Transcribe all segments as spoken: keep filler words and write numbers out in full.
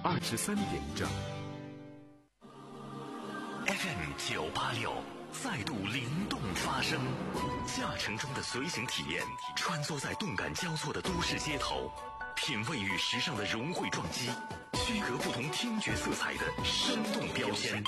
二十三点整。 F M 九八六再度灵动发声，驾乘中的随行体验，穿梭在动感交错的都市街头，品味与时尚的融汇撞击，区隔不同听觉色彩的生动标签。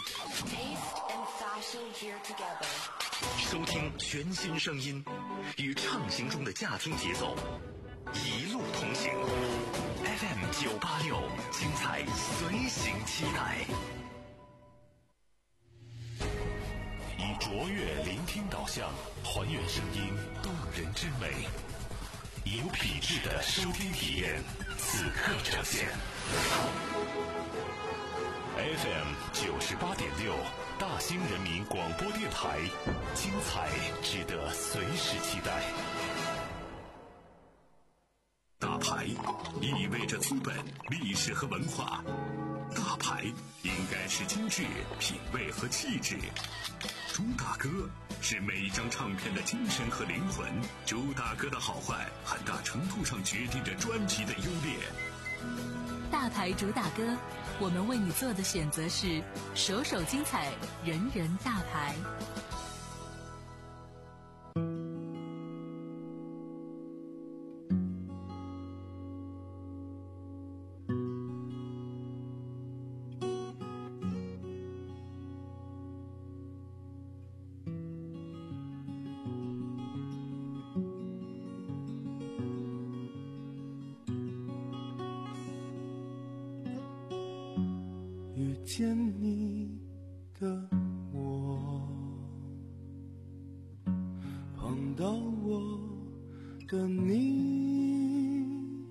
收听全新声音，与畅行中的驾听节奏，一路同行。F M 九八六，精彩随行期待。以卓越聆听导向，还原声音动人之美，有品质的收听体验，此刻呈现。F M 九十八点六，大兴人民广播电台，精彩值得随时期待。大牌意味着资本、历史和文化，大牌应该是精致、品味和气质。朱大哥是每一张唱片的精神和灵魂，朱大哥的好坏很大程度上决定着专辑的优劣。 大牌主打歌，我们为你做的选择是首首精彩，人人大牌。 遇见你的我，碰到我的你，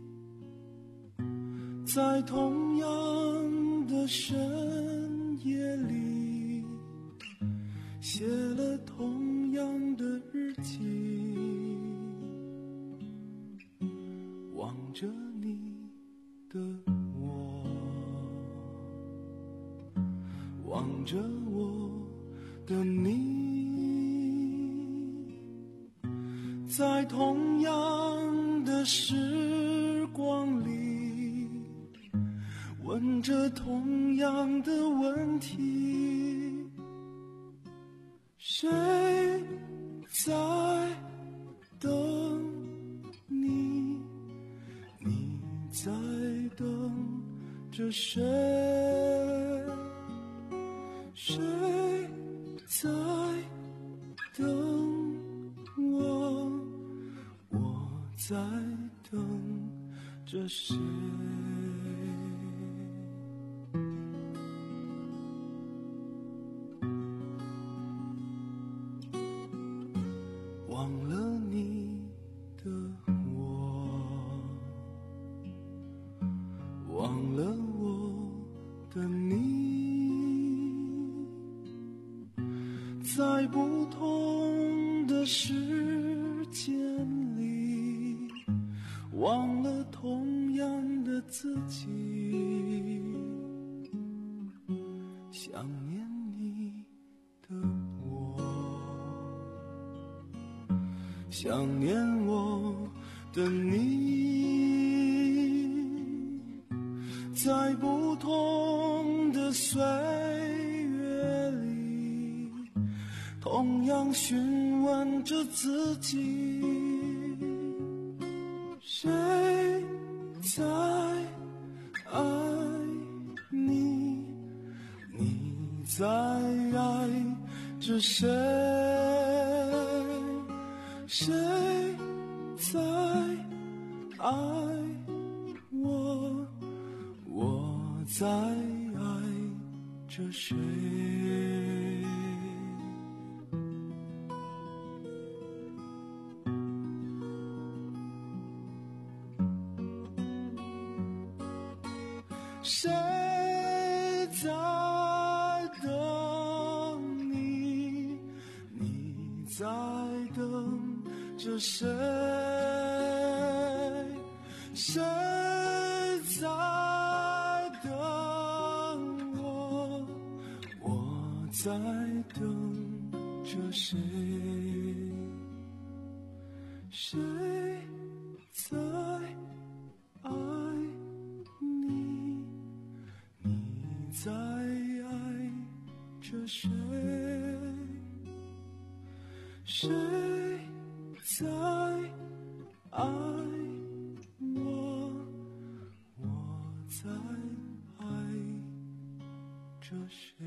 在同样的深夜里，写了同样的日记，望着你的我，望着我的你，在同样的时光里，问着同样的问题，谁在等你？你在等着谁？谁在等我？我在等着谁？忘了你的我，忘了我的你，在不同的时间里，忘了同样的自己，想念你的我，想念我的你，在不同的岁月里，同样询问着自己，谁在爱你？你在爱着谁？谁在爱我？我在爱着谁？谁在等你？你在等着谁？谁在等我？我在等着谁？谁在爱你？ 在爱着谁？谁在爱我？我在爱着谁？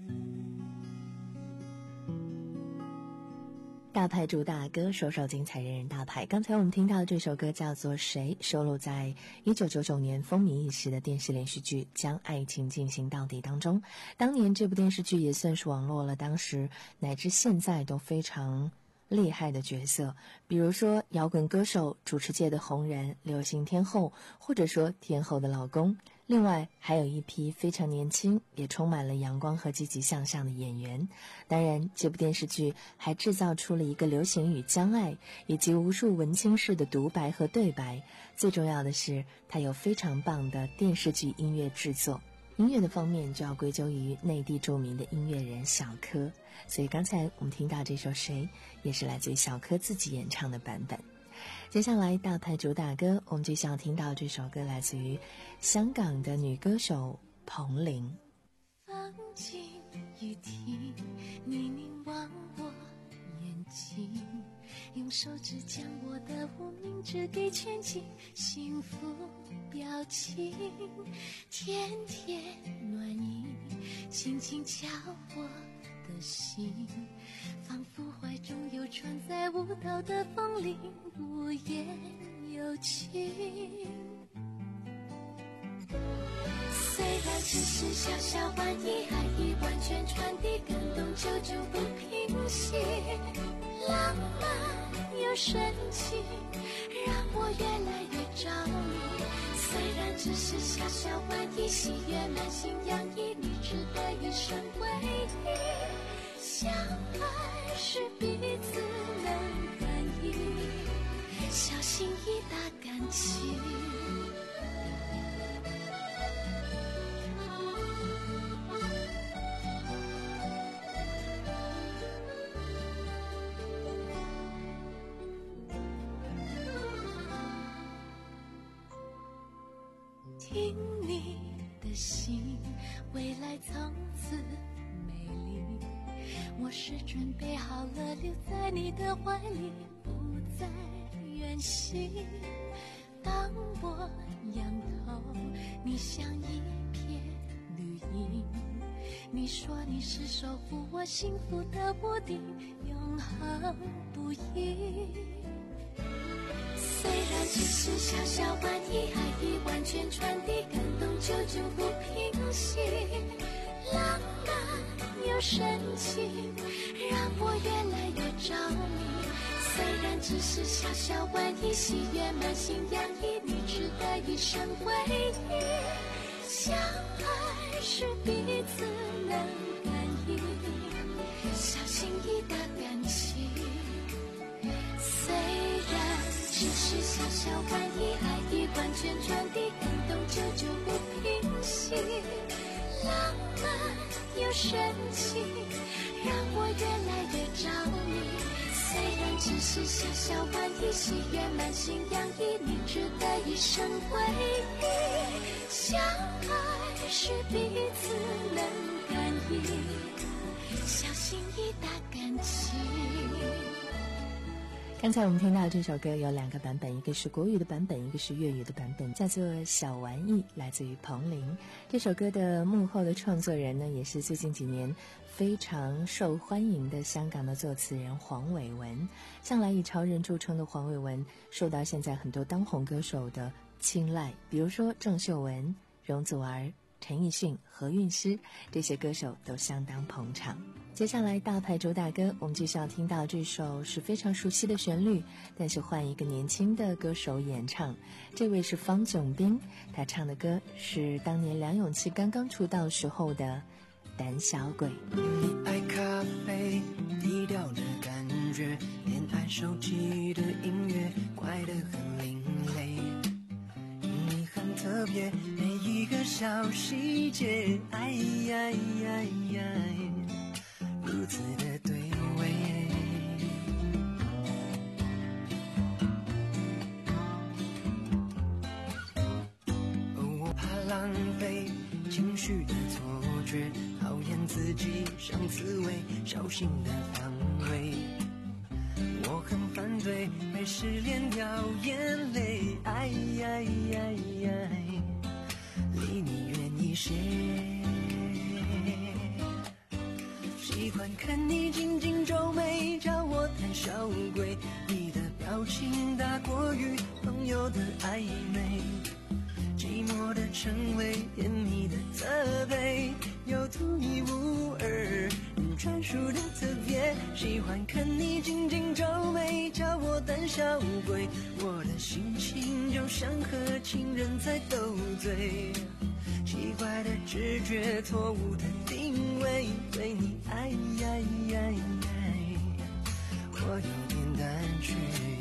大牌主打歌，首首精彩，人人大牌。刚才我们听到的这首歌叫做《谁》，收录在一九九九年风靡一时的电视连续剧《将爱情进行到底》当中。当年这部电视剧也算是网络了当时乃至现在都非常厉害的角色，比如说摇滚歌手、主持界的红人、流行天后，或者说天后的老公。另外还有一批非常年轻也充满了阳光和积极向上的演员。当然这部电视剧还制造出了一个流行语将爱，以及无数文青式的独白和对白。最重要的是它有非常棒的电视剧音乐制作，音乐的方面就要归咎于内地著名的音乐人小柯，所以刚才我们听到这首《谁》也是来自于小柯自己演唱的版本。接下来大牌主打歌，我们就想听到这首歌来自于香港的女歌手彭羚。 放进雨停，你凝望我眼睛，用手指将我的无名指给圈进幸福表情，甜甜暖意轻轻敲我的心，仿佛怀中有船在舞蹈的风铃，无言有情。虽然只是小小玩意，爱意完全传递，感动久久不平息，浪漫又深情，让我越来越着迷。虽然只是小小玩意，喜悦满心洋溢，你值得一生回忆。相爱是彼此能感应，小心翼翼打感情。听你的心，未来从此美丽，我是准备好了留在你的怀里，不再远行。当我仰头，你像一片绿荫，你说你是守护我幸福的屋顶，永恒不移。虽然只是小小玩意，爱意完全传递，感动久久不平息，浪漫又深情，让我越来越着迷。虽然只是小小玩意，喜悦满心洋溢，你值得一生回忆。相爱是彼此能感应，小心翼翼的感情。虽然只是小小玩意，爱意完全传递，感动久久不平息，浪漫又深情，让我越来越着迷。虽然只是小小玩意，喜悦满心洋溢，你值得一生回忆。相爱是彼此能感应，小心翼翼打感情。 刚才我们听到这首歌有两个版本，一个是国语的版本，一个是粤语的版本，叫做《小玩意》，来自于彭羚。这首歌的幕后的创作人呢，也是最近几年非常受欢迎的香港的作词人黄伟文。向来以潮人著称的黄伟文，受到现在很多当红歌手的青睐，比如说郑秀文、容祖儿、陈奕迅、何韵诗，这些歌手都相当捧场。接下来大牌主打歌，我们就需要听到这首是非常熟悉的旋律，但是换一个年轻的歌手演唱。这位是方炯斌，他唱的歌是当年梁咏琪刚刚出道时候的《胆小鬼》。 你爱咖啡，低调的感觉，恋爱手机的音乐怪得很另类。你很特别，每一个小细节，哎呀呀呀，如此的对味。哦，我怕浪费情绪的错觉，讨厌自己像刺猬，小心的防卫。我很反对被失恋掉眼泪，哎呀呀呀，离你远一些。喜欢看你紧紧皱眉，叫我胆小鬼。你的表情大过于朋友的暧昧，寂寞的称谓，甜蜜的责备，有独一无二专属的特别。喜欢看你紧紧皱眉，叫我胆小鬼。我的心情就像和情人在斗嘴，奇怪的直觉，错误的定位，对你爱呀呀呀，我有点胆怯。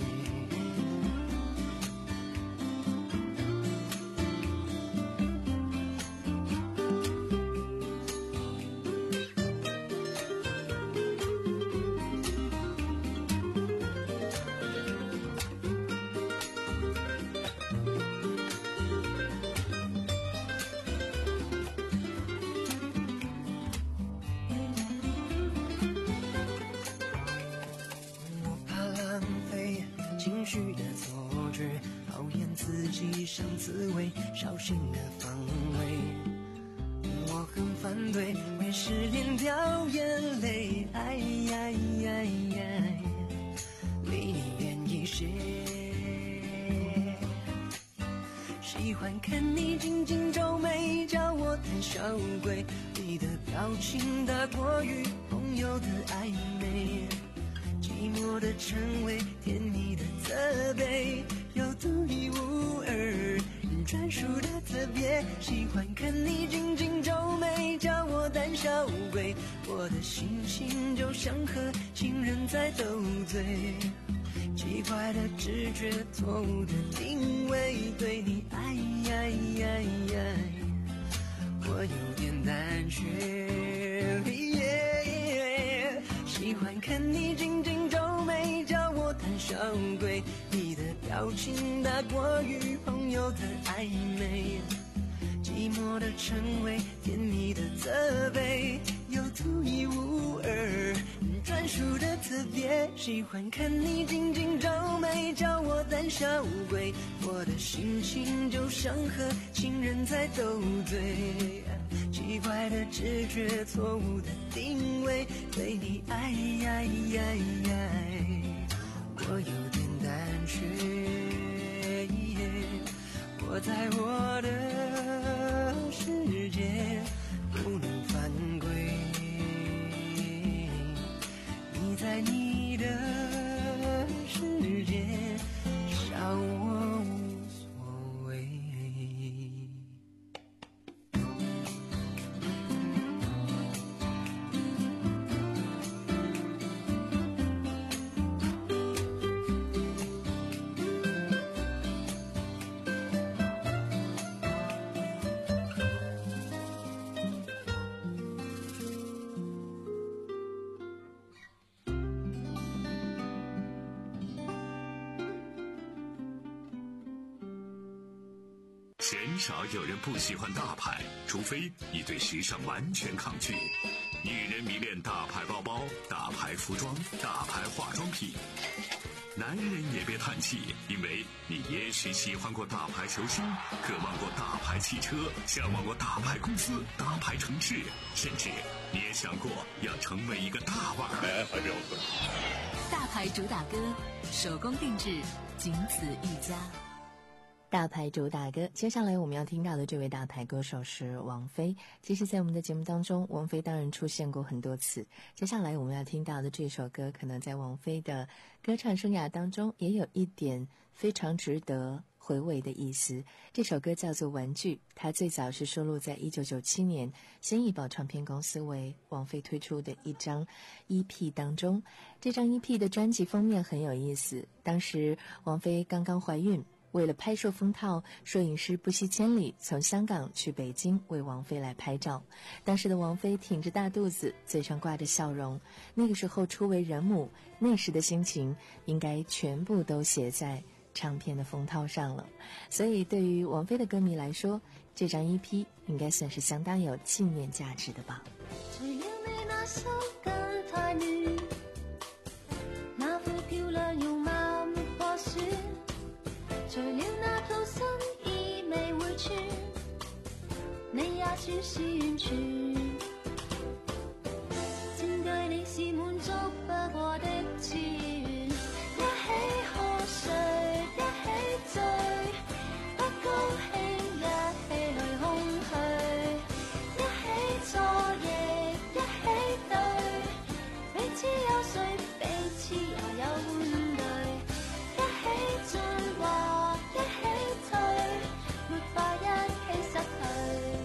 情绪的错觉，讨厌自己像刺猬，小心的防卫。我很反对为失恋掉眼泪，哎呀呀呀，离你远一些。喜欢看你紧紧皱眉，叫我胆小鬼。你的表情大过于朋友的暧昧，寂寞的称谓，甜蜜的责备，有独一无二专属的特别。喜欢看你紧紧皱眉，叫我胆小鬼。我的心情就像和情人在斗嘴，奇怪的直觉，错误的定位，对你爱呀呀呀，我有点胆怯。喜欢看你紧紧皱眉，叫我胆小鬼。你的表情大过于朋友的暧昧，寂寞的称谓，甜蜜的责备，有独一无二专属的特别。喜欢看你紧紧皱眉，叫我胆小鬼。我的心情就像和情人在斗嘴，奇怪的直觉，错误的定位，对你爱呀呀呀，我有点胆怯。我在我的世界不能犯规，你在你的世界少我无所谓。 鲜少有人不喜欢大牌，除非你对时尚完全抗拒。女人迷恋大牌包包、大牌服装、大牌化妆品。男人也别叹气，因为你也许喜欢过大牌球星，渴望过大牌汽车，向往过大牌公司、大牌城市，甚至你也想过要成为一个大腕儿。还标准。 大牌主打歌，手工定制，仅此一家。 大牌主打歌，接下来我们要听到的这位大牌歌手是王菲。其实在我们的节目当中，王菲当然出现过很多次。接下来我们要听到的这首歌，可能在王菲的歌唱生涯当中也有一点非常值得回味的意思。这首歌叫做《玩具》，它最早是收录在一九九七年新艺宝唱片公司为王菲推出的一张 E P 当中。这张 E P 的专辑封面很有意思，当时王菲刚刚怀孕，为了拍摄封套，摄影师不惜千里从香港去北京为王菲来拍照。当时的王菲挺着大肚子，嘴上挂着笑容，那个时候初为人母，那时的心情应该全部都写在唱片的封套上了。所以对于王菲的歌迷来说，这张 E P 应该算是相当有纪念价值的吧。 除了你那手感太暖，那副漂亮容貌没破损，除了那套新衣未會穿，你也算是完全，佔據你是滿足不過的資源，一起喝水，一起醉，不高興一起去空虛，一起坐亦一起對，彼此有睡，彼此也有換對，一起進或一起退，沒法一起失去。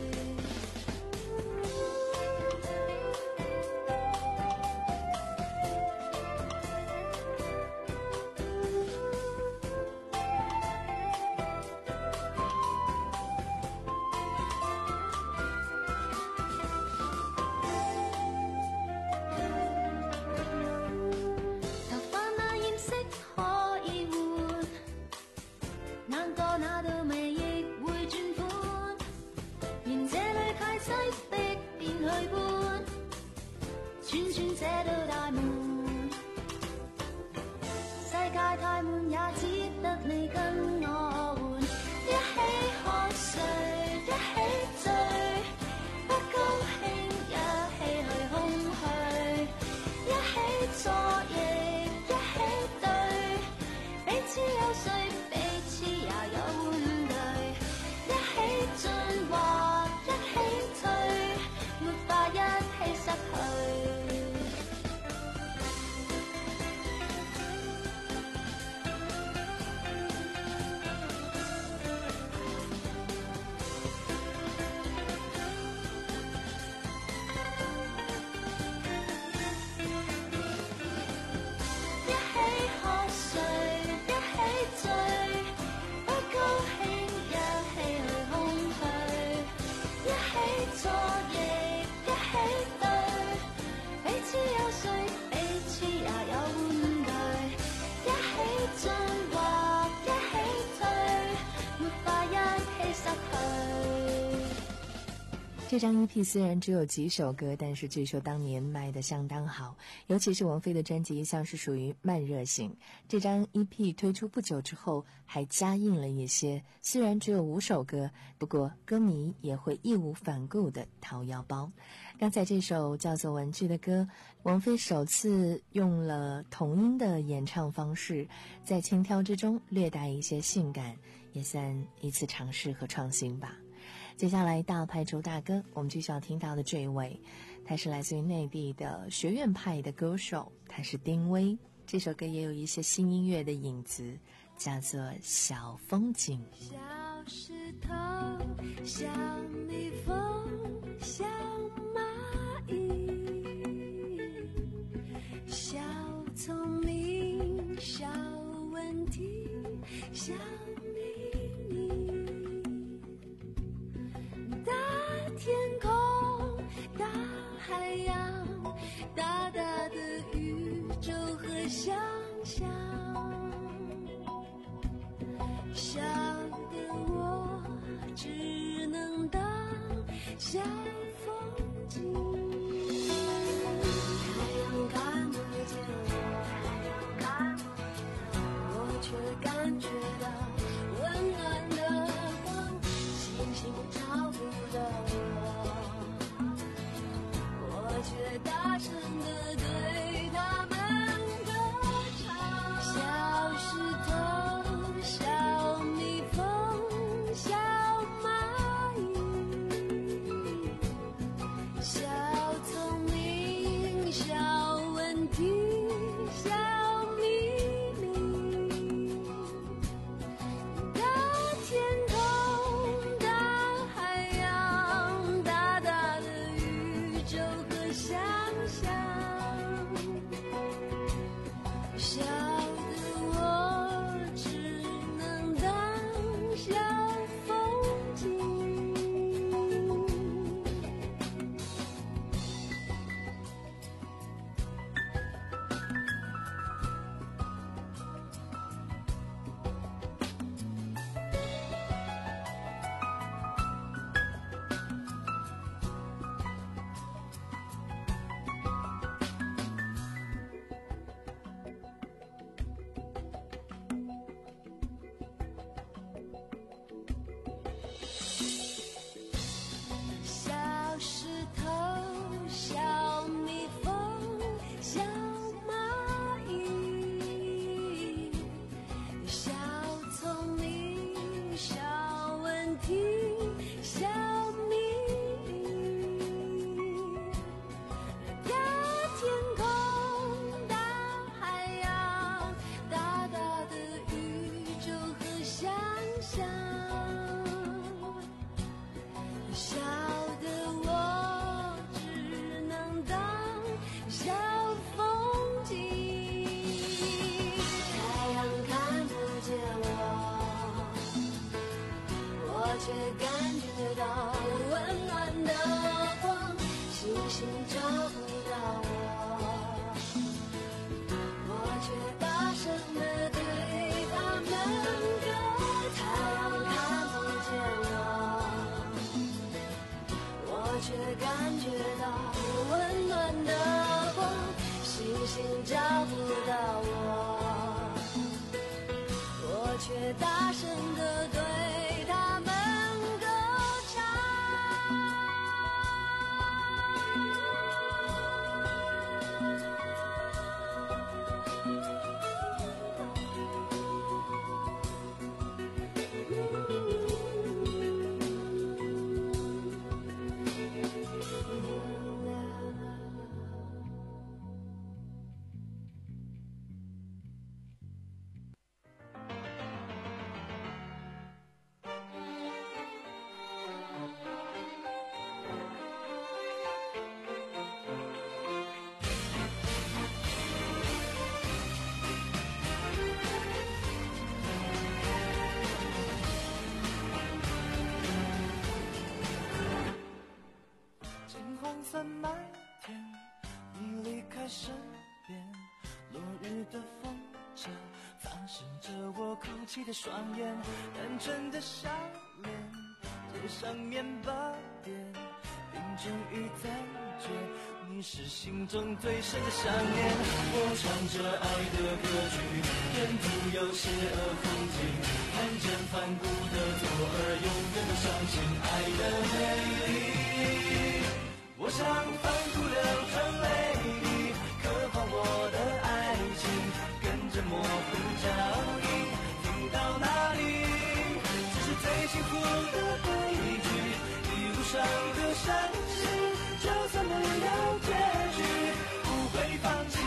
这张 E P 虽然只有几首歌，但是据说当年卖得相当好，尤其是王菲的专辑一向是属于慢热型。这张 E P 推出不久之后还加印了一些，虽然只有五首歌，不过歌迷也会义无反顾地掏腰包。刚才这首叫做《玩具》的歌，王菲首次用了童音的演唱方式，在轻佻之中略带一些性感，也算一次尝试和创新吧。接下来大牌主打歌，我们继续要听到的这一位，他是来自于内地的学院派的歌手，他是丁薇。这首歌也有一些新音乐的影子，叫做《小风景》。 小石头，小蜜蜂，小蚂蚁，小聪明，小问题，小秘密。大天空，大海洋，大大的宇宙和想象，小的我只能当小风景。太阳看不见我，我却感觉到温暖的光，星星照不到我，我却大声地对他们歌唱。小石头，小蜜蜂，小蚂蚁， 我却感觉到温暖的光，星星照不到我，我却大声地对他们歌唱。 在麦田，你离开身边，落日的风筝擦拭着我哭泣的双眼，单纯的笑脸，街上面包店，冰镇与赞绝，你是心中最深的想念。我唱着爱的歌曲，沿途有邪恶风景，看见反骨的左耳，永远都相信爱的美丽。我想反复流成泪滴，刻画我的爱情，跟着模糊脚印，听到哪里，这是最幸福的悲剧。一路上的伤心，就算没有结局，不会放弃。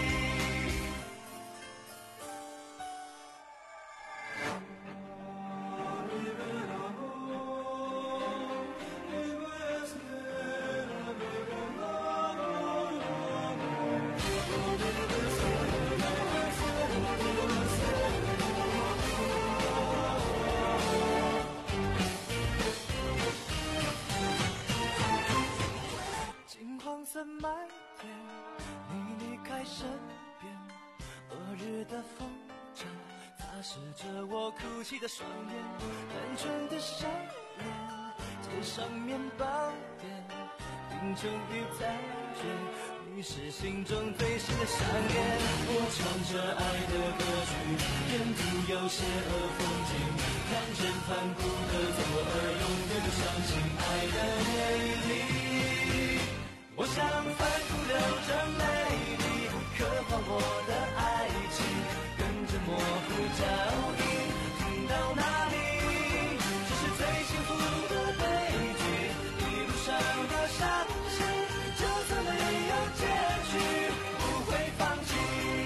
在麦田，你离开身边，落日的风筝擦拭着我哭泣的双眼，单纯的笑脸，街上面包店，冰城与赞绝，你是心中最深的想念。我唱着爱的歌曲，沿途有邪恶风景，看见反骨的左耳，永远都相信爱的美丽。我想反复流着泪滴，刻画我的爱情，跟着模糊脚印，听到哪里，这是最幸福的悲剧。一路上的伤心，就算没有结局，不会放弃。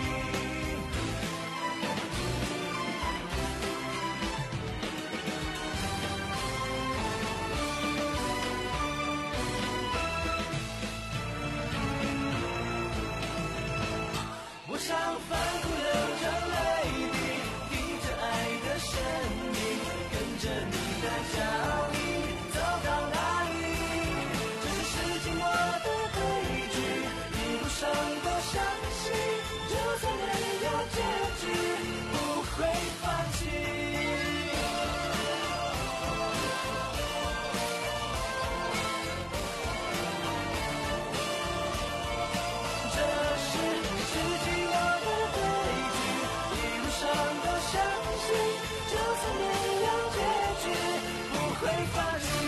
我想反复流着泪滴，听着爱的声音，跟着你的脚印，走到哪里，这是世纪末的悲剧。一路上的伤心，就算没有结局，不会放弃。这是世纪末的悲剧，一路上的伤心，就算没有结局，不会放弃。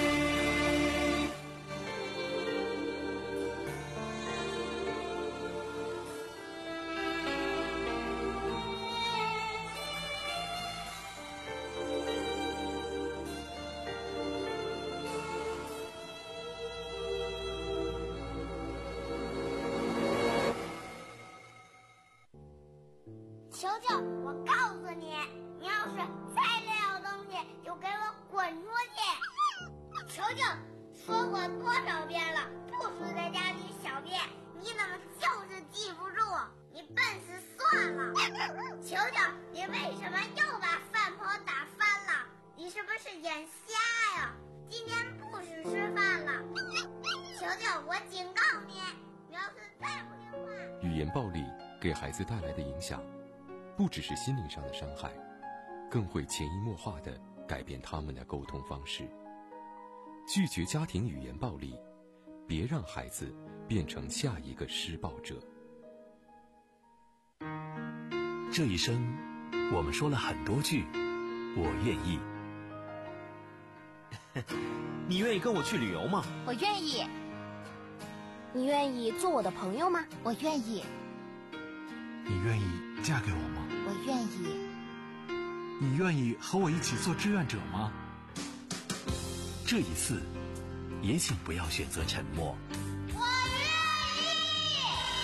球球，我告诉你，你要是再这样东西，就给我滚出去！球球，说过多少遍了，不许在家里小便，你怎么就是记不住？你笨死算了！球球，你为什么又把饭盆打翻了？你是不是眼瞎呀？今天不许吃饭了！球球，我警告你，你要是再不听话…… 语言暴力给孩子带来的影响，不只是心灵上的伤害，更会潜移默化地改变他们的沟通方式。拒绝家庭语言暴力， 别让孩子变成下一个施暴者。 这一生，我们说了很多句我愿意。 你愿意跟我去旅游吗？ 我愿意。你愿意做我的朋友吗？我愿意。 你愿意嫁给我吗？ 我愿意。 你愿意和我一起做志愿者吗？ 这一次，也请不要选择沉默。 我愿意。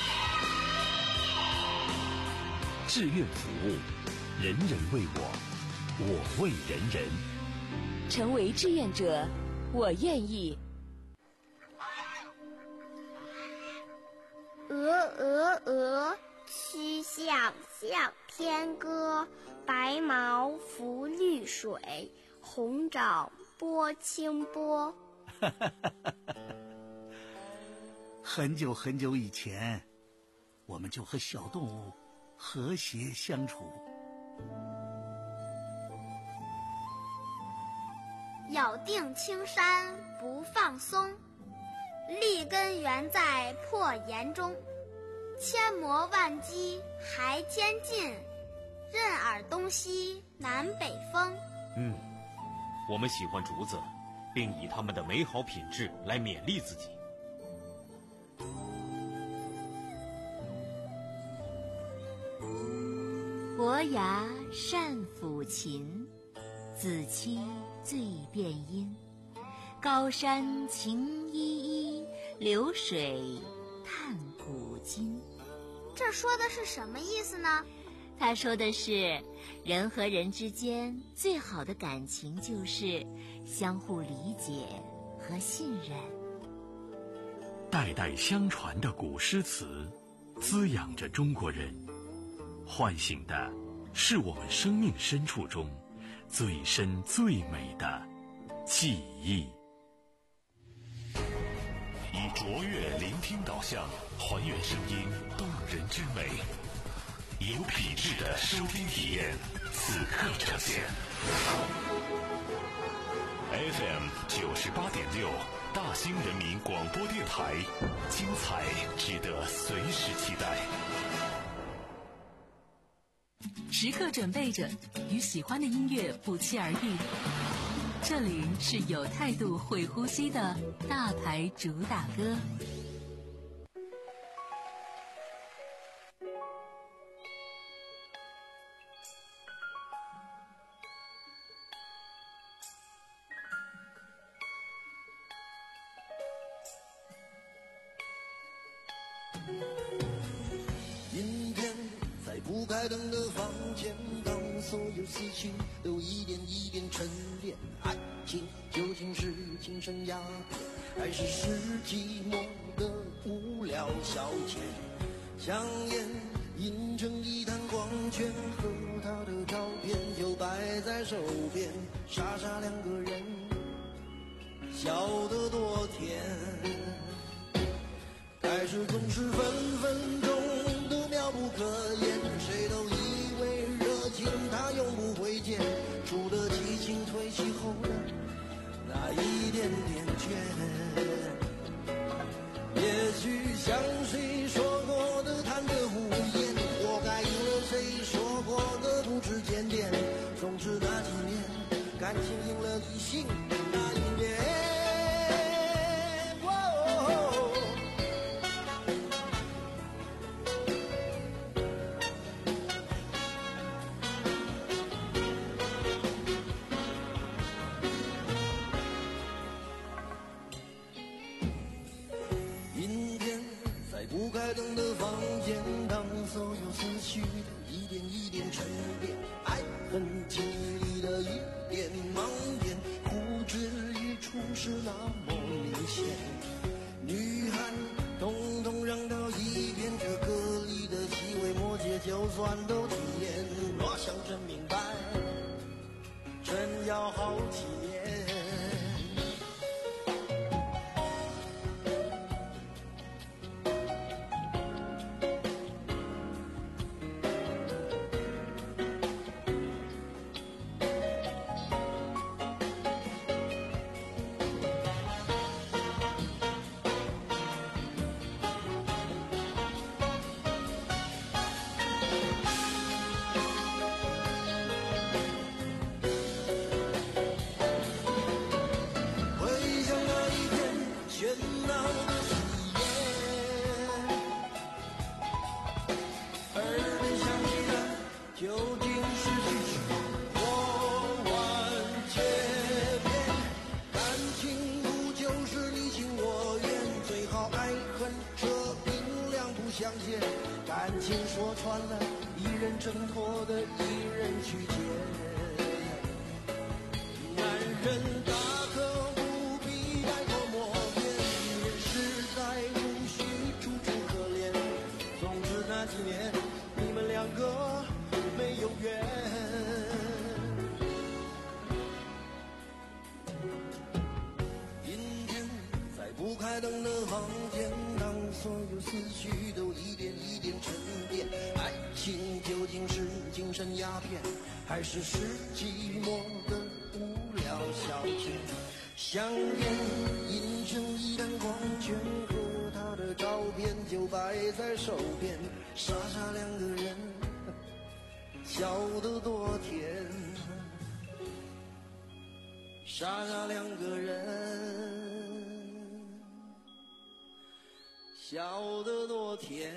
志愿服务，人人为我，我为人人。 成为志愿者，我愿意。 鹅鹅鹅，曲项向天歌。白毛浮绿水，红掌拨清波。 很久很久以前，我们就和小动物和谐相处。 咬定青山不放松，立根原在破岩中。千磨万击还坚劲，任尔东西南北风。 嗯，我们喜欢竹子，并以它们的美好品质来勉励自己。 伯牙善抚琴，子期醉辨音。高山晴依依，流水叹古今。 这说的是什么意思呢？ 他说的是，人和人之间最好的感情就是相互理解和信任。 代代相传的古诗词，滋养着中国人，唤醒的是我们生命深处中最深最美的记忆。以卓越聆听导向，还原声音动人之美。有品质的收听体验，此刻呈现。F M 九十八点六，大兴人民广播电台，精彩值得随时期待。 时刻准备着与喜欢的音乐不期而遇。这里是有态度会呼吸的大牌主打歌。 阴天，在不开灯的房间，当所有思绪都一点一点沉淀，爱情究竟是精神鸦片，还是是寂寞的无聊消遣？香烟印成一滩光圈，和他的照片就摆在手边，傻傻两个人，笑得多甜。开始总是分分钟都妙不可言，谁都以为热情它永不会减，输得激情褪去后的那一点点倦。也许像谁说过的贪得无厌，活该应了谁说过的不知检点，总之那几年感情赢了理性那一年。不开灯的房间，当所有思绪都一点一点沉淀，爱恨情谊的一点盲点，呼之欲出是那么明显。女孩统统让到一边，这歌里的细微末节就算都体验，若想真明白，真要好几年。 闹的誓言，耳边响起的究竟是虚实或完结篇？感情不就是你情我愿，最好爱恨这冰凉不相见，感情说穿了，一人挣脱的一人去捡。男人大可不必太过默念，女人实在无需楚楚可怜。总之那几年你们两个没有缘。阴天在不开灯的房间，当所有思绪都一点一点沉淀，爱情究竟是精神鸦片，还是是寂寞的无聊消遣？香烟印成一盏光圈，和他的照片就摆在手边，傻傻两个人笑得多甜，傻傻两个人笑得多甜。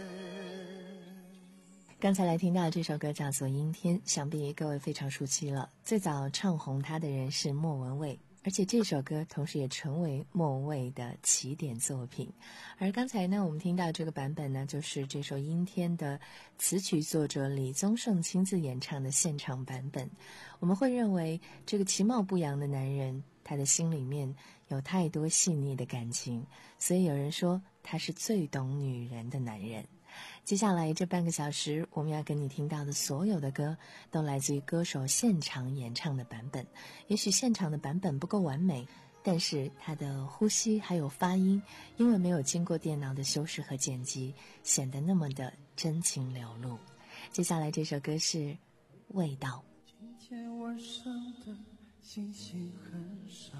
刚才来听到这首歌叫做《阴天》，想必各位非常熟悉了。最早唱红它的人是莫文蔚，而且这首歌同时也成为莫文蔚的起点作品。而刚才呢，我们听到这个版本呢，就是这首《阴天》的词曲作者李宗盛亲自演唱的现场版本。我们会认为这个其貌不扬的男人，他的心里面有太多细腻的感情，所以有人说他是最懂女人的男人。接下来这半个小时，我们要跟你听到的所有的歌都来自于歌手现场演唱的版本。也许现场的版本不够完美，但是他的呼吸还有发音，因为没有经过电脑的修饰和剪辑，显得那么的真情流露。接下来这首歌是《味道》。 今天晚上的星星很少，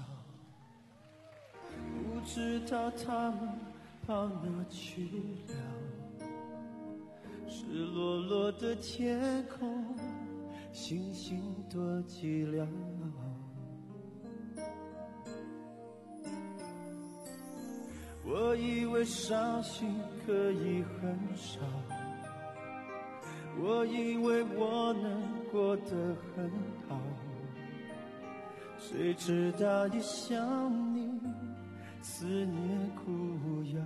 不知道他们跑哪去了。赤裸裸的天空，星星多寂寥。我以为伤心可以很少，我以为我能过得很好，谁知道一想你，思念苦药，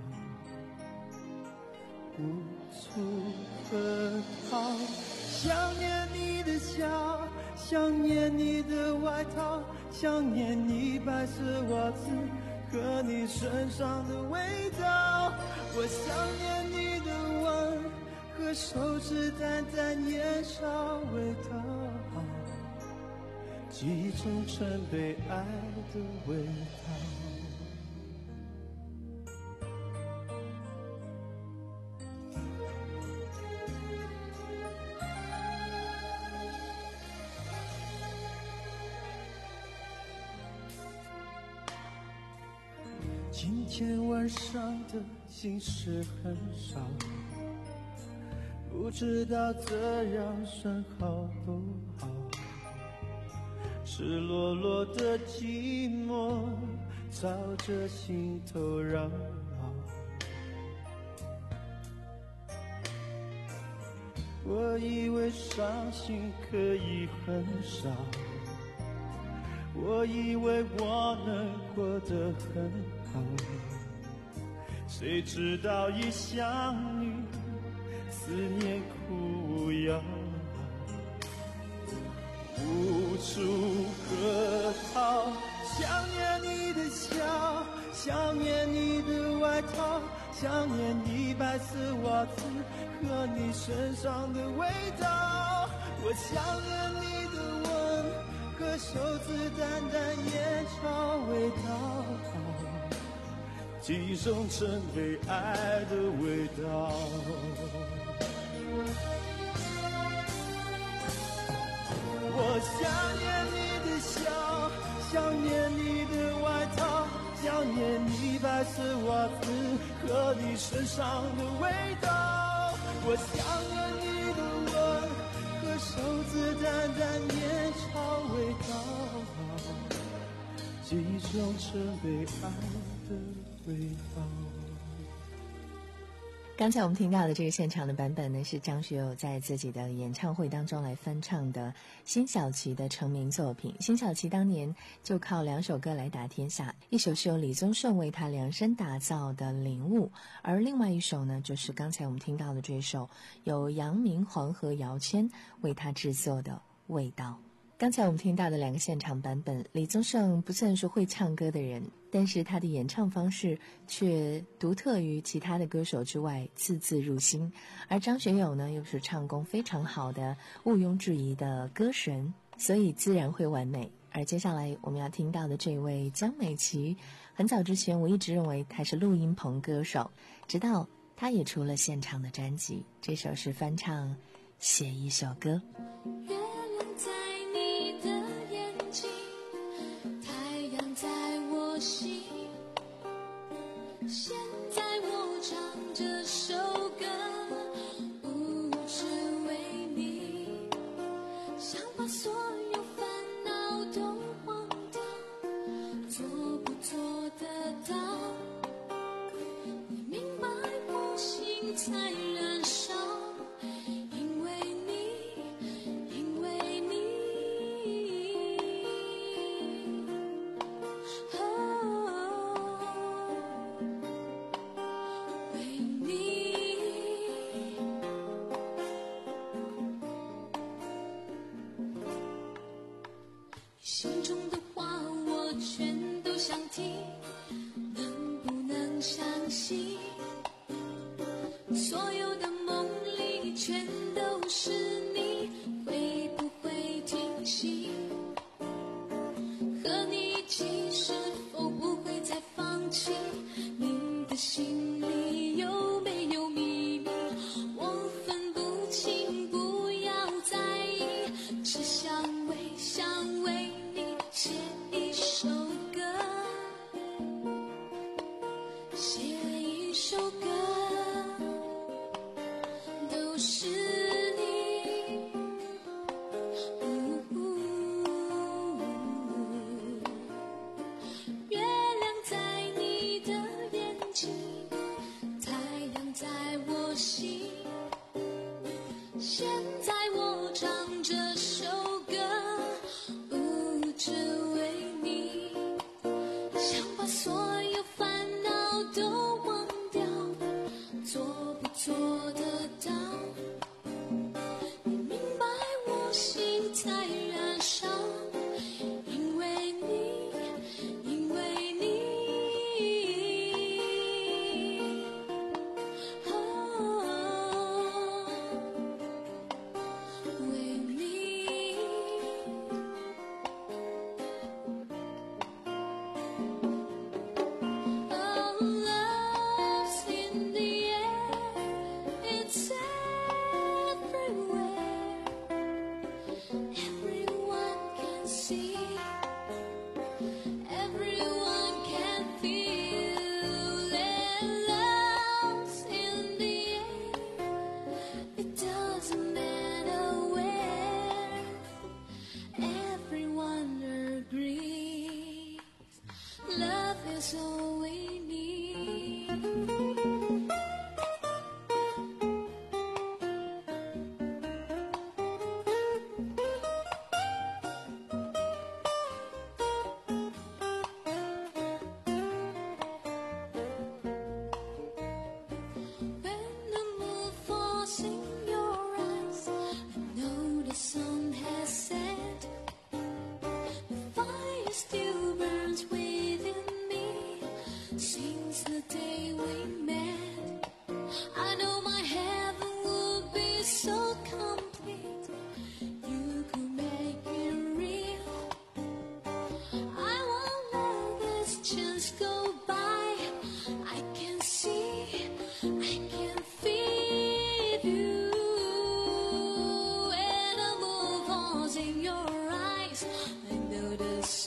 无处可逃。想念你的笑，想念你的外套，想念你白色袜子和你身上的味道。我想念你的吻和手指淡淡年少味道，记忆中曾被爱的味道。今天晚上的心事很少，不知道这样算好不好。赤裸裸的寂寞照着心头绕绕，我以为伤心可以很少，我以为我能过得很好，谁知道一想你，思念苦药，无处可逃。想念你的笑，想念你的外套，想念你白色袜子和你身上的味道。我想念你的吻和手指淡淡烟草味道，记忆中曾被爱的味道。我想念你的笑，想念你的外套，想念你白色袜子和你身上的味道。我想念你的吻和手指淡淡烟草味道，记忆中曾被爱的回报。 刚才我们听到的这个现场的版本呢，是张学友在自己的演唱会当中来翻唱的辛晓琪的成名作品。辛晓琪当年就靠两首歌来打天下，一首是由李宗盛为他量身打造的《领悟》，而另外一首呢，就是刚才我们听到的这首由杨明煌和姚谦为他制作的《味道》。刚才我们听到的两个现场版本，李宗盛不算是会唱歌的人，但是他的演唱方式却独特于其他的歌手之外，字字入心。而张学友呢，又是唱功非常好的毋庸置疑的歌神，所以自然会完美。而接下来我们要听到的这位江美琪，很早之前我一直认为她是录音棚歌手，直到她也出了现场的专辑，这首是翻唱《写一首歌》。 现在我唱这首歌，无只为你，想把所有烦恼都忘掉，做不做得到？你明白我心才燃烧，因为你，因为你。心中的话我全都想听，能不能相信？所有的梦里全都是你，会不会听信？和你一起是否不会再放弃？你的心里有没有秘密？我分不清，不要在意，只想为想为写一首歌，写一首歌，都是你。呜呜月亮在你的眼睛，太阳在我心。现在我唱这首歌，只为你，想把所有烦恼都忘掉，做不做得到？你明白我心才燃烧，因为你，因为你。哦，为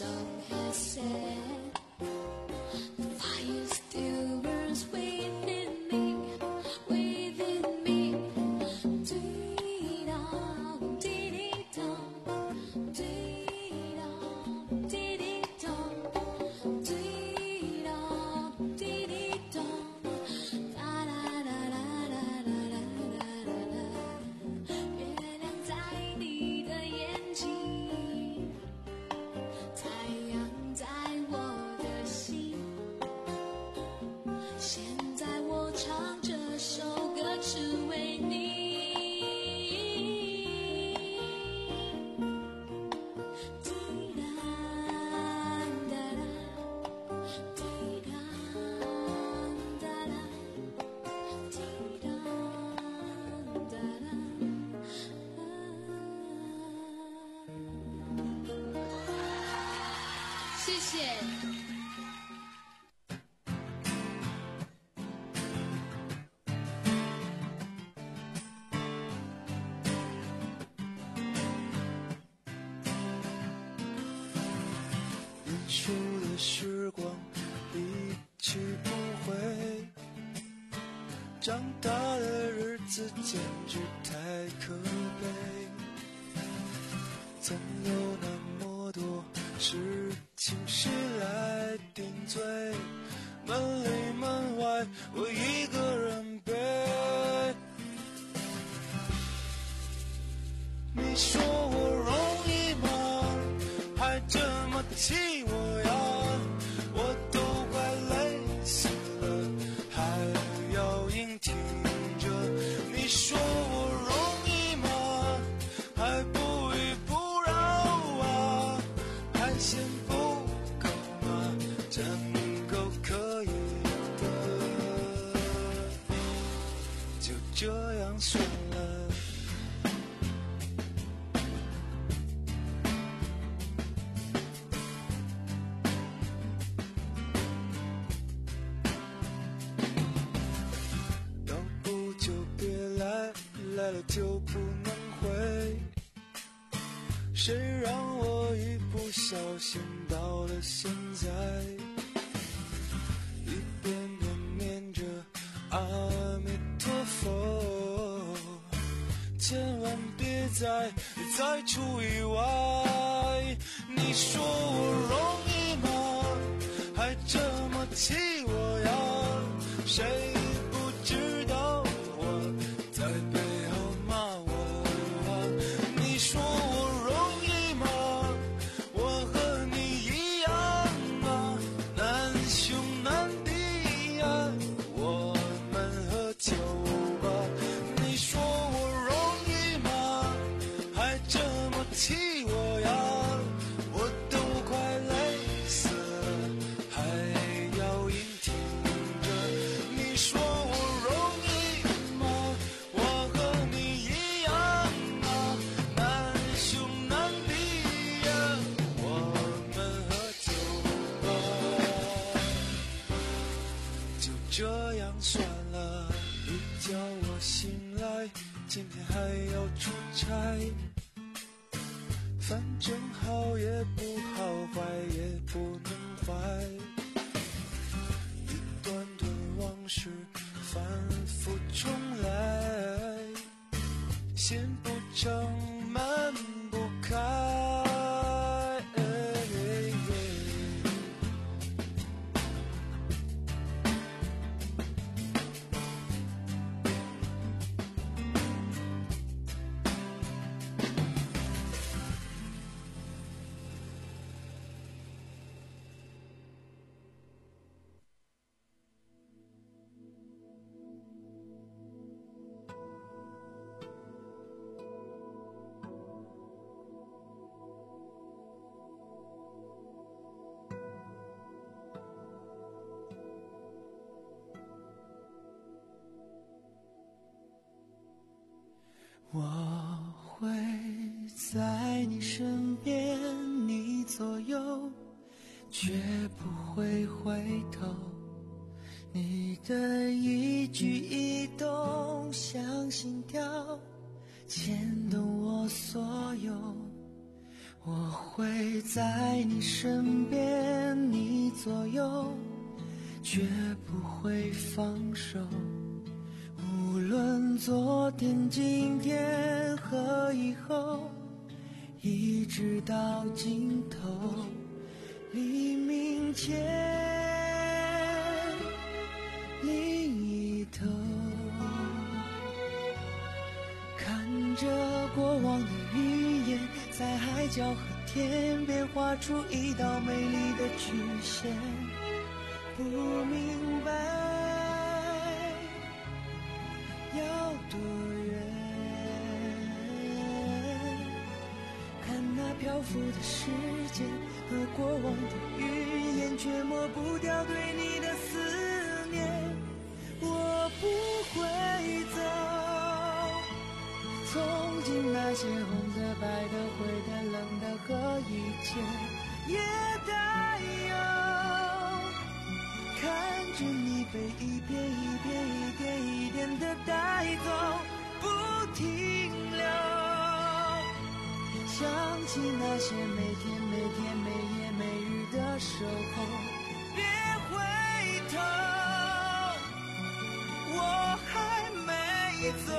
你。Fire still burns within 现在我唱这首歌只为你。谢谢。 年少的时光一去不回，长大的日子简直太可悲，总有那么多事情是来顶罪，门里门外我一个人背。你说我容易吗？还这么气我呀，我都快累死了，还要硬挺着。你说我容易吗？还不依不饶啊，还嫌不够吗？真够可以的，就这样算了。要不就别来，来了就不能回。谁让我一不小心到了现在，一遍遍念着阿弥陀佛，千万别再再出意外。你说我容易吗？还这么气我呀？谁不知道我在背后骂我啊？你说我容易吗？我和你一样啊，难兄难弟呀，我们喝酒吧。你说我容易吗？还这么气我呀？我都快累死了，还要硬挺着。你说我容易吗？我和你一样啊，难兄难弟呀，我们喝酒吧。就这样算了，一觉我醒来，今天还要出差，反正好也不好，坏也不能坏，一段段往事反复重来，心不成闷不开。 我会在你身边，你左右，绝不会回头。你的一举一动像心跳，牵动我所有。我会在你身边，你左右，绝不会放手。无论昨天、今天和以后，一直到尽头，黎明前另一头，看着过往的语言，在海角和天边画出一道美丽的曲线，不明白浮的时间和过往的云烟，却抹不掉对你的思念。我不会走，从今那些红的、白的、灰的、冷的和一切也带有，看着你被一遍一遍、一点一点的带走，不停留。想起那些每天每天每夜每日的守候，别回头，我还没走，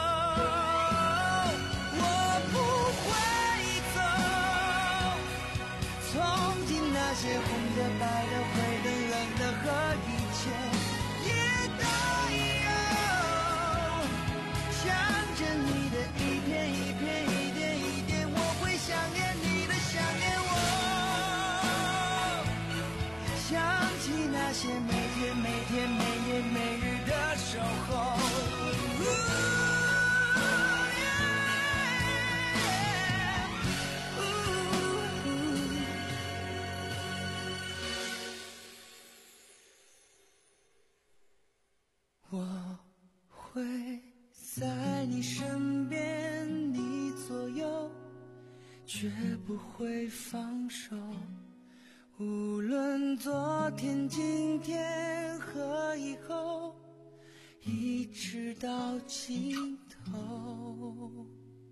我不会走，从今那些红的、白的、灰的、冷的和一切也带有，想着你的一片一片、一点一点，我会想念你的，想念我，想起那些每天每天每夜每日的守候。我会在你身边，你左右，绝不会放手。无论昨天、今天和以后，一直到尽头。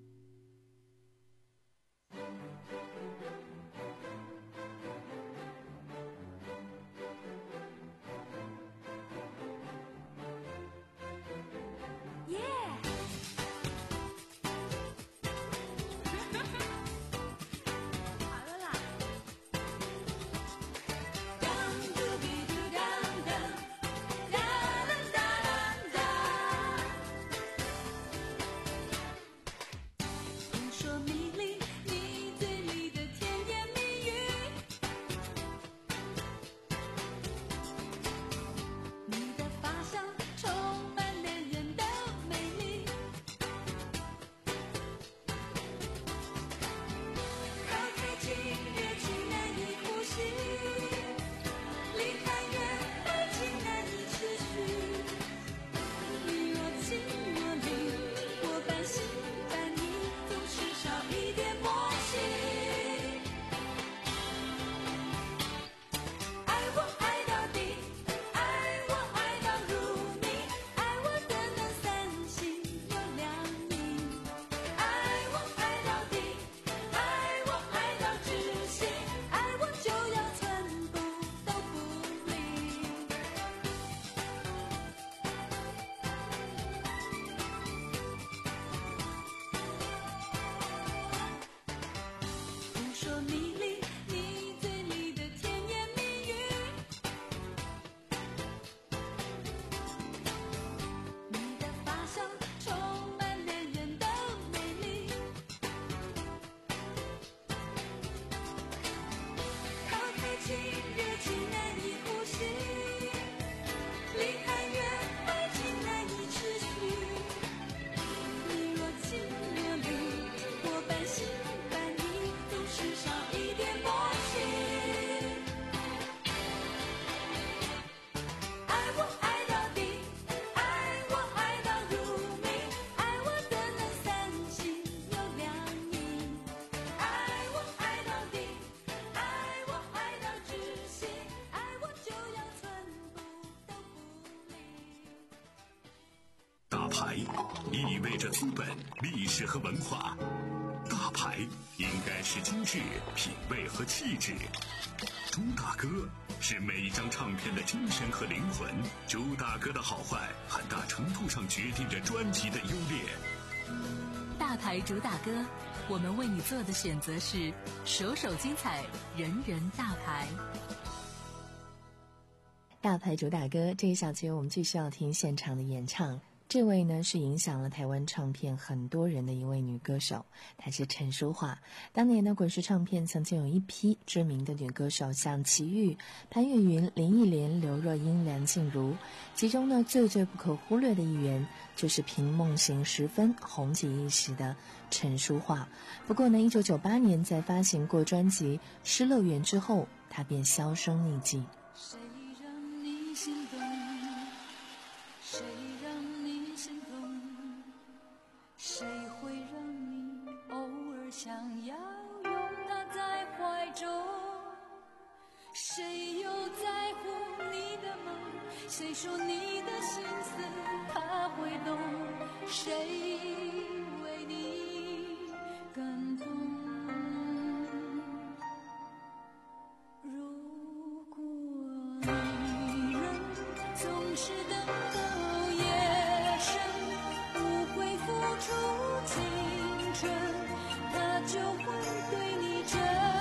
意味着资本、历史和文化。大牌应该是精致、品味和气质。朱大哥是每一张唱片的精神和灵魂。朱大哥的好坏，很大程度上决定着专辑的优劣。 大牌朱大哥，我们为你做的选择是首首精彩，人人大牌。 大牌主打歌这一小节我们继续要听现场的演唱， 这位呢是影响了台湾唱片很多人的一位女歌手，她是陈淑桦。当年呢，滚石唱片曾经有一批知名的女歌手，像齐豫、潘越云、林忆莲、刘若英、梁静茹，其中呢最最不可忽略的一员就是凭梦醒时分红极一时的陈淑桦。不过呢，一九九八年在发行过专辑《失乐园》之后，她便销声匿迹。 谁让你心动？谁让你心痛？谁会让你偶尔想要拥他在怀中？谁又在乎你的梦？谁说你的心思他会懂？谁为你感动？如果女人总是等到夜深，不会付出青春，她就会对你真。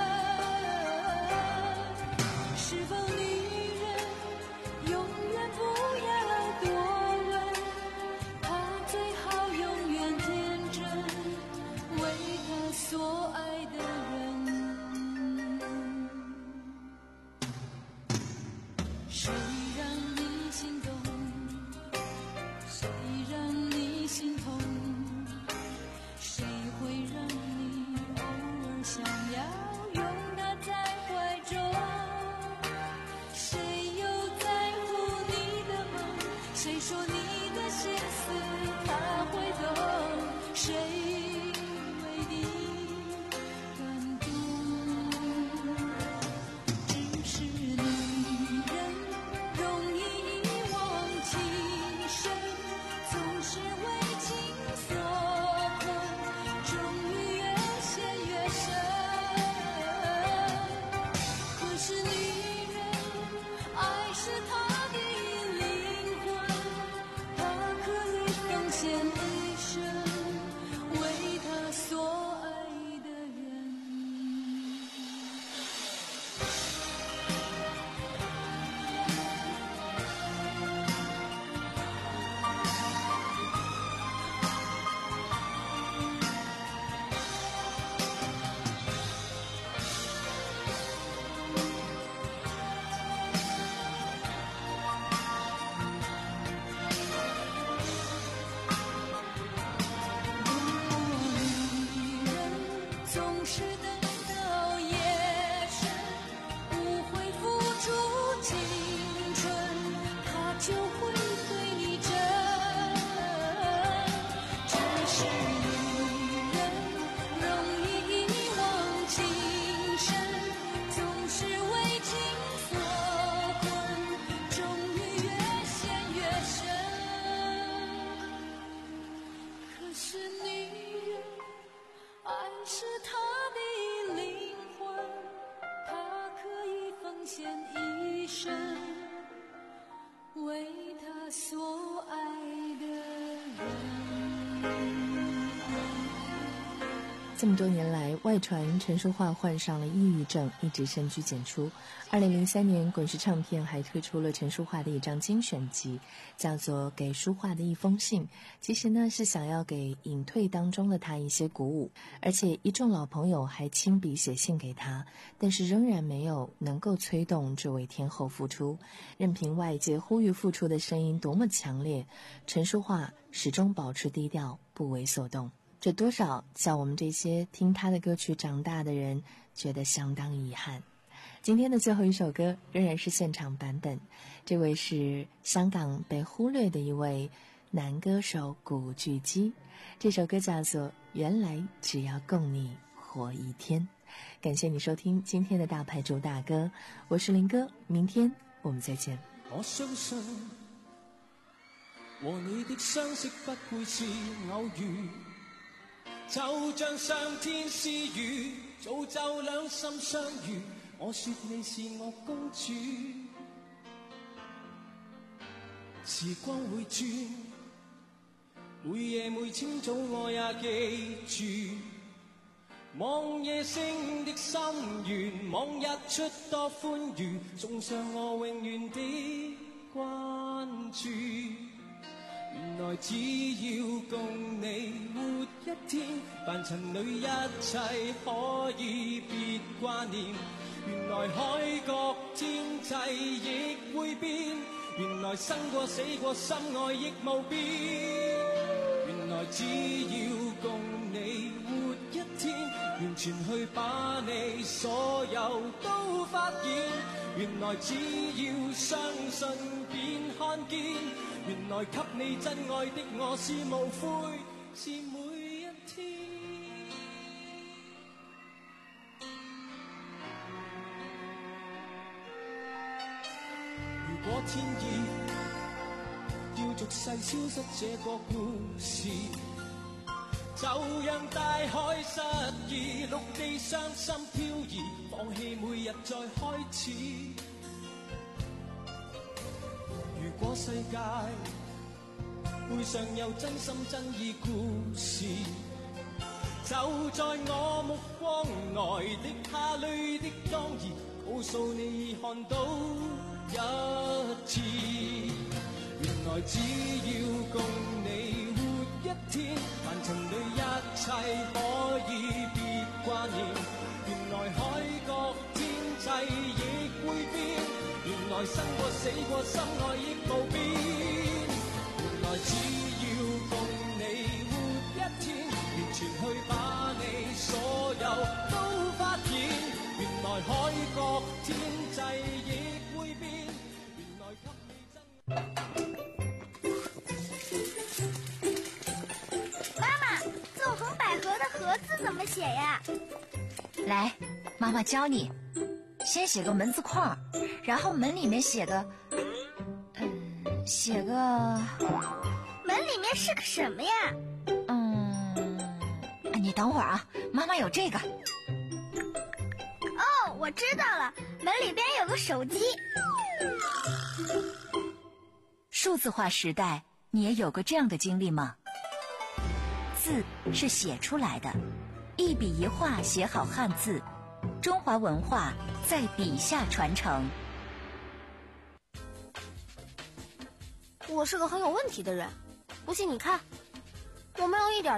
是否女人永远不要多问，她最好永远天真，为她所爱的人。谁让你心动？谁让你心痛？谁会让你偶尔想要拥他在怀中？谁又在乎你的梦？谁说你的心思他会懂？谁为你感动？只是女人容易遗忘情深，总是为情所困，终于越陷越深。可是女人，爱是她的灵魂，她可以奉献一生，为她所爱的人。女人总是等到夜深，不会付出青春，她就会对你真。只是女人容易遗忘情深，总是为情所困，终于越陷越深。可是女人，爱是她的灵魂，她可以奉献一生，为她所爱的人。 这么多年来，外传陈淑桦患上了抑郁症，一直深居简出。二零零三年，滚石唱片还推出了陈淑桦的一张精选集，叫做《给淑桦的一封信》。其实呢，是想要给隐退当中的她一些鼓舞，而且一众老朋友还亲笔写信给她，但是仍然没有能够催动这位天后复出。任凭外界呼吁复出的声音多么强烈，陈淑桦始终保持低调，不为所动。这多少像我们这些听他的歌曲长大的人觉得相当遗憾。今天的最后一首歌仍然是现场版本，这位是香港被忽略的一位男歌手古巨基，这首歌叫做《原来只要供你活一天》。感謝你收聽今天的大牌主打歌，我是林哥，明天我們再見。 我相信和你的相識不會是偶遇，就像上天施予，造就兩心相遇。我說你是我公主，時光會轉，每夜每清早我也記住。望夜星的心願，望日出多歡愉，送上我永遠的關注。原來來只要共你活一天，凡塵裏一切可以別掛念。原來海角天際亦會變，原來生過死過心愛亦無變。原來只要共你活一天，完全去把你所有都發現。原來只要相信便看見，原來給你真愛的我是無悔，是每一天。如果天意要逐世消失這個故事，就讓大海失意，陸地傷心漂移，放棄每日再開始。如果世界背上有真心真意故事，就在我目光內滴下淚的當兒，告訴你看到一次。原來只要共你活一天，凡塵裏一切可以別掛念。原來海角天際亦會變，原來生過死過心愛亦無變。原來只要共你活一天，完全去把你所有都發現。原來海角天際亦會變，原來給你真。 媽媽，纵橫捭阖的阖字怎麼寫呀？ 來，媽媽教你。先寫個門字框，然後門裡面寫個，嗯，寫個。 門裡面是個什麼呀？ 嗯，你等會兒啊，媽媽有這個。 哦，我知道了，門裡邊有個手機。 數字化時代，你也有過這樣的經歷嗎？字是寫出來的，一筆一畫寫好漢字，中華文化在筆下傳承。 我是個很有問題的人，不信你看，我沒有一點